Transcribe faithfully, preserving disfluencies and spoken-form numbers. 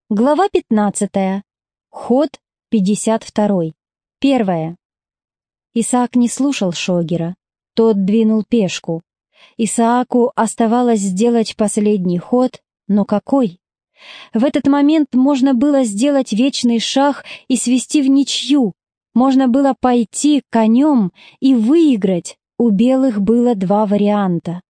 Глава пятнадцатая. Ход пятьдесят второй. Первое. Исаак не слушал Шогера. Тот двинул пешку. Исааку оставалось сделать последний ход, но какой? В этот момент можно было сделать вечный шах и свести в ничью. Можно было пойти конем и выиграть. У белых было два варианта.